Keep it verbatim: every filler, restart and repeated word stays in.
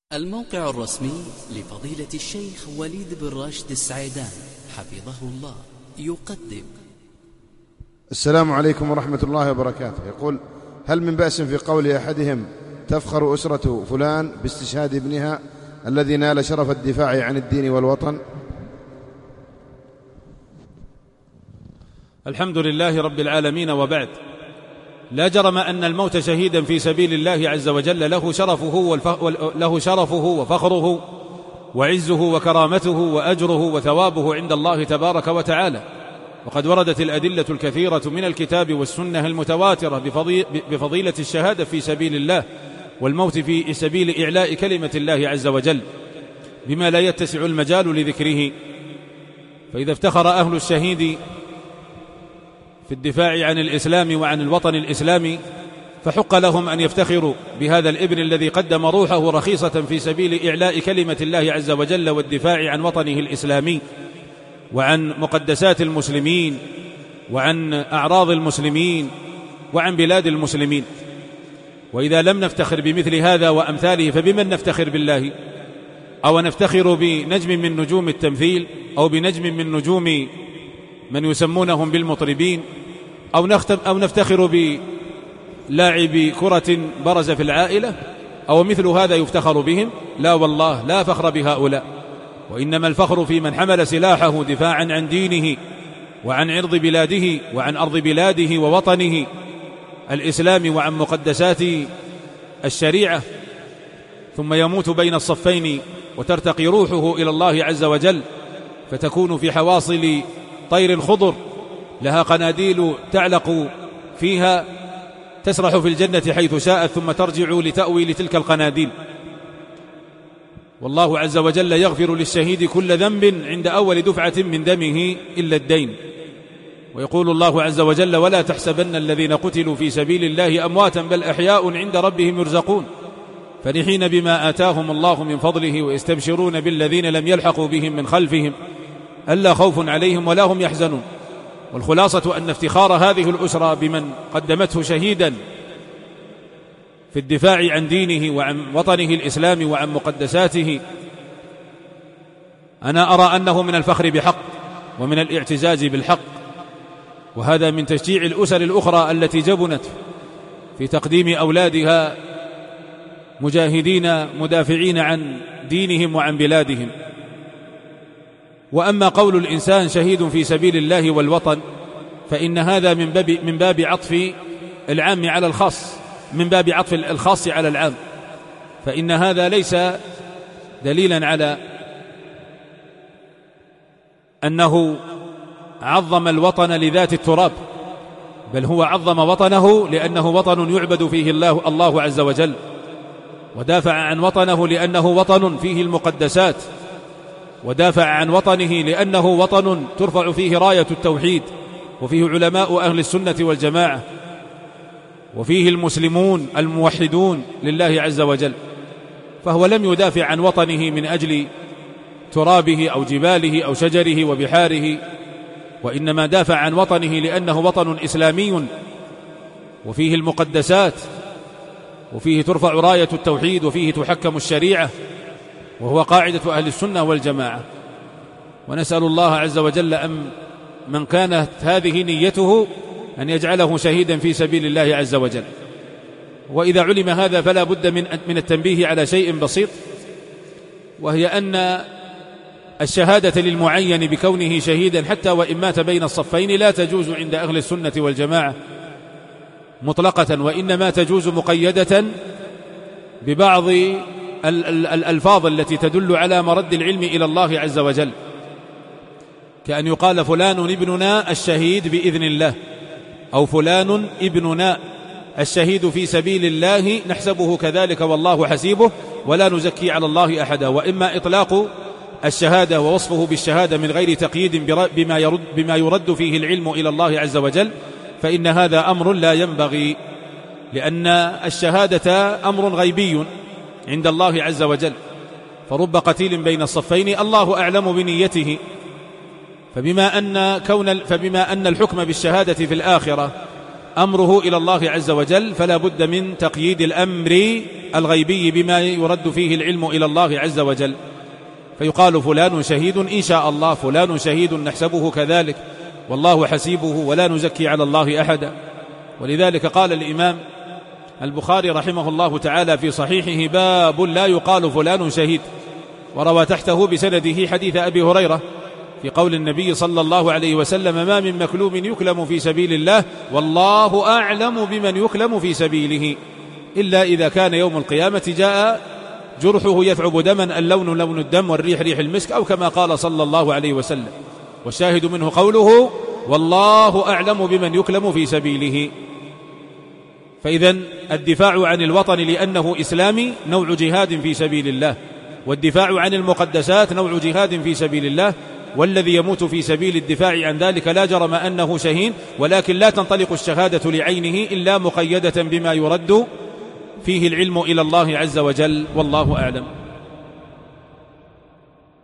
الموقع الرسمي لفضيلة الشيخ وليد بن راشد السعيدان حفظه الله يقدم. السلام عليكم ورحمة الله وبركاته. يقول: هل من بأس في قول أحدهم تفخر أسرة فلان باستشهاد ابنها الذي نال شرف الدفاع عن الدين والوطن؟ الحمد لله رب العالمين، وبعد. لا جرم أن الموت شهيدا في سبيل الله عز وجل له شرفه, والف... له شرفه وفخره وعزه وكرامته وأجره وثوابه عند الله تبارك وتعالى. وقد وردت الأدلة الكثيرة من الكتاب والسنة المتواترة بفضي... بفضيلة الشهادة في سبيل الله والموت في سبيل إعلاء كلمة الله عز وجل بما لا يتسع المجال لذكره. فإذا افتخر أهل الشهيد في الدفاع عن الإسلام وعن الوطن الإسلامي فحق لهم أن يفتخروا بهذا الابن الذي قدم روحه رخيصة في سبيل إعلاء كلمة الله عز وجل والدفاع عن وطنه الإسلامي وعن مقدسات المسلمين وعن أعراض المسلمين وعن بلاد المسلمين. وإذا لم نفتخر بمثل هذا وأمثاله فبمن نفتخر بالله؟ أو نفتخر بنجم من نجوم التمثيل أو بنجم من نجوم من يسمونهم بالمطربين أو, نختم أو نفتخر بلاعب كرة برز في العائلة أو مثل هذا يفتخر بهم؟ لا والله، لا فخر بهؤلاء، وإنما الفخر في من حمل سلاحه دفاعا عن دينه وعن عرض بلاده وعن أرض بلاده ووطنه الإسلام وعن مقدسات الشريعة، ثم يموت بين الصفين وترتقي روحه إلى الله عز وجل فتكون في حواصل طير خضر لها قناديل تعلق فيها تسرح في الجنة حيث شاءت ثم ترجع لتأوي لتلك القناديل. والله عز وجل يغفر للشهيد كل ذنب عند أول دفعة من دمه إلا الدين. ويقول الله عز وجل: ولا تحسبن الذين قتلوا في سبيل الله أمواتا بل أحياء عند ربهم يرزقون فرحين بما آتاهم الله من فضله ويستبشرون بالذين لم يلحقوا بهم من خلفهم ألا خوف عليهم ولا هم يحزنون. والخلاصة أن افتخار هذه الأسرة بمن قدمته شهيدا في الدفاع عن دينه وعن وطنه الإسلام وعن مقدساته أنا أرى أنه من الفخر بحق ومن الاعتزاز بالحق، وهذا من تشجيع الأسر الأخرى التي جبنت في تقديم أولادها مجاهدين مدافعين عن دينهم وعن بلادهم. وأما قول الإنسان شهيد في سبيل الله والوطن فإن هذا من باب, من باب عطف العام على الخاص، من باب عطف الخاص على العام، فإن هذا ليس دليلا على أنه عظم الوطن لذات التراب، بل هو عظم وطنه لأنه وطن يعبد فيه الله, الله عز وجل، ودافع عن وطنه لأنه وطن فيه المقدسات، ودافع عن وطنه لأنه وطن ترفع فيه راية التوحيد وفيه علماء أهل السنة والجماعة وفيه المسلمون الموحدون لله عز وجل. فهو لم يدافع عن وطنه من أجل ترابه أو جباله أو شجره وبحاره، وإنما دافع عن وطنه لأنه وطن إسلامي وفيه المقدسات وفيه ترفع راية التوحيد وفيه تحكم الشريعة، وهو قاعدة أهل السنة والجماعة. ونسأل الله عز وجل أن من كانت هذه نيته أن يجعله شهيدا في سبيل الله عز وجل. وإذا علم هذا فلا بد من من التنبيه على شيء بسيط، وهي أن الشهادة للمعين بكونه شهيدا حتى وإن مات بين الصفين لا تجوز عند أهل السنة والجماعة مطلقة، وإنما تجوز مقيدة ببعض الألفاظ التي تدل على مرد العلم إلى الله عز وجل، كأن يقال فلان ابننا الشهيد بإذن الله، أو فلان ابننا الشهيد في سبيل الله نحسبه كذلك والله حسيبه ولا نزكي على الله أحدا. وإما إطلاق الشهادة ووصفه بالشهادة من غير تقييد بما يرد, بما يرد فيه العلم إلى الله عز وجل، فإن هذا أمر لا ينبغي، لأن الشهادة أمر غيبي عند الله عز وجل، فرب قتيل بين الصفين الله أعلم بنيته. فبما أن, كون فبما أن الحكم بالشهادة في الآخرة أمره إلى الله عز وجل، فلا بد من تقييد الأمر الغيبي بما يرد فيه العلم إلى الله عز وجل، فيقال فلان شهيد إن شاء الله، فلان شهيد نحسبه كذلك، والله حسيبه ولا نزكي على الله أحدا. ولذلك قال الإمام البخاري رحمه الله تعالى في صحيحه: باب لا يقال فلان شهيد، وروى تحته بسنده حديث أبي هريرة في قول النبي صلى الله عليه وسلم: ما من مكلوم يكلم في سبيل الله والله أعلم بمن يكلم في سبيله، إلا إذا كان يوم القيامة جاء جرحه يثعب دما، اللون لون الدم والريح ريح المسك، أو كما قال صلى الله عليه وسلم. والشاهد منه قوله: والله أعلم بمن يكلم في سبيله. فإذن الدفاع عن الوطن لأنه إسلامي نوع جهاد في سبيل الله، والدفاع عن المقدسات نوع جهاد في سبيل الله، والذي يموت في سبيل الدفاع عن ذلك لا جرم أنه شهيد، ولكن لا تنطلق الشهادة لعينه إلا مقيدة بما يرد فيه العلم إلى الله عز وجل، والله أعلم.